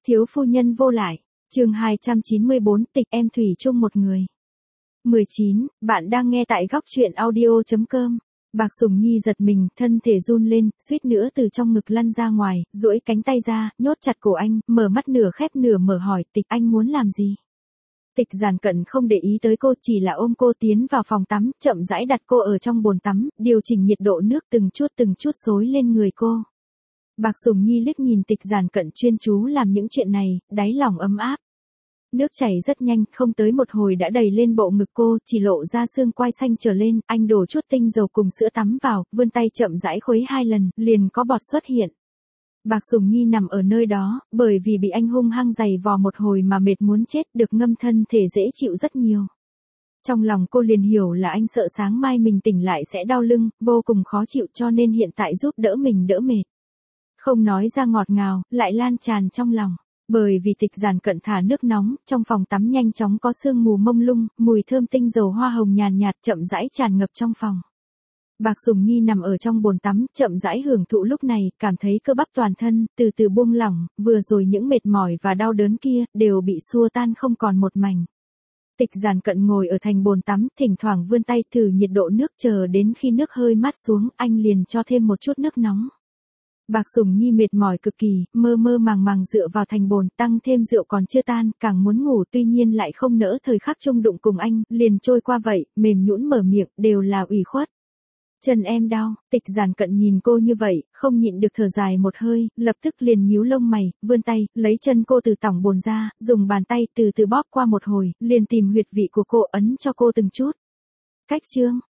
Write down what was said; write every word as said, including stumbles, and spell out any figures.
Thiếu phu nhân vô lại. Chương hai trăm chín mươi bốn, tịch em thủy chung một người. mười chín, bạn đang nghe tại góc truyện audio chấm com. Bạc Sùng Nhi giật mình, thân thể run lên, suýt nữa từ trong ngực lăn ra ngoài, duỗi cánh tay ra, nhốt chặt cổ anh, mở mắt nửa khép nửa mở hỏi, Tịch anh muốn làm gì? Tịch Giản Cận không để ý tới cô, chỉ là ôm cô tiến vào phòng tắm, chậm rãi đặt cô ở trong bồn tắm, điều chỉnh nhiệt độ nước từng chút từng chút xối lên người cô. Bạc Sùng Nhi liếc nhìn Tịch Giản Cận chuyên chú làm những chuyện này, đáy lòng ấm áp. Nước chảy rất nhanh, không tới một hồi đã đầy lên bộ ngực cô, chỉ lộ ra xương quai xanh trở lên, anh đổ chút tinh dầu cùng sữa tắm vào, vươn tay chậm rãi khuấy hai lần, liền có bọt xuất hiện. Bạc Sùng Nhi nằm ở nơi đó, bởi vì bị anh hung hăng giày vò một hồi mà mệt muốn chết, được ngâm thân thể dễ chịu rất nhiều. Trong lòng cô liền hiểu là anh sợ sáng mai mình tỉnh lại sẽ đau lưng, vô cùng khó chịu cho nên hiện tại giúp đỡ mình đỡ mệt. Không nói ra ngọt ngào, lại lan tràn trong lòng. Bởi vì Tịch Giản Cận thả nước nóng, trong phòng tắm nhanh chóng có sương mù mông lung, mùi thơm tinh dầu hoa hồng nhàn nhạt chậm rãi tràn ngập trong phòng. Bạc Sùng Nhi nằm ở trong bồn tắm, chậm rãi hưởng thụ lúc này, cảm thấy cơ bắp toàn thân, từ từ buông lỏng, vừa rồi những mệt mỏi và đau đớn kia, đều bị xua tan không còn một mảnh. Tịch Giản Cận ngồi ở thành bồn tắm, thỉnh thoảng vươn tay thử nhiệt độ nước, chờ đến khi nước hơi mát xuống, anh liền cho thêm một chút nước nóng. Bạc Sùng Nhi mệt mỏi cực kỳ, mơ mơ màng màng dựa vào thành bồn, tăng thêm rượu còn chưa tan, càng muốn ngủ tuy nhiên lại không nỡ thời khắc chung đụng cùng anh, liền trôi qua vậy, mềm nhũn mở miệng, đều là ủy khuất. Chân em đau. Tịch Giản Cận nhìn cô như vậy, không nhịn được thở dài một hơi, lập tức liền nhíu lông mày, vươn tay, lấy chân cô từ tỏng bồn ra, dùng bàn tay từ từ bóp qua một hồi, liền tìm huyệt vị của cô ấn cho cô từng chút. Cách chương,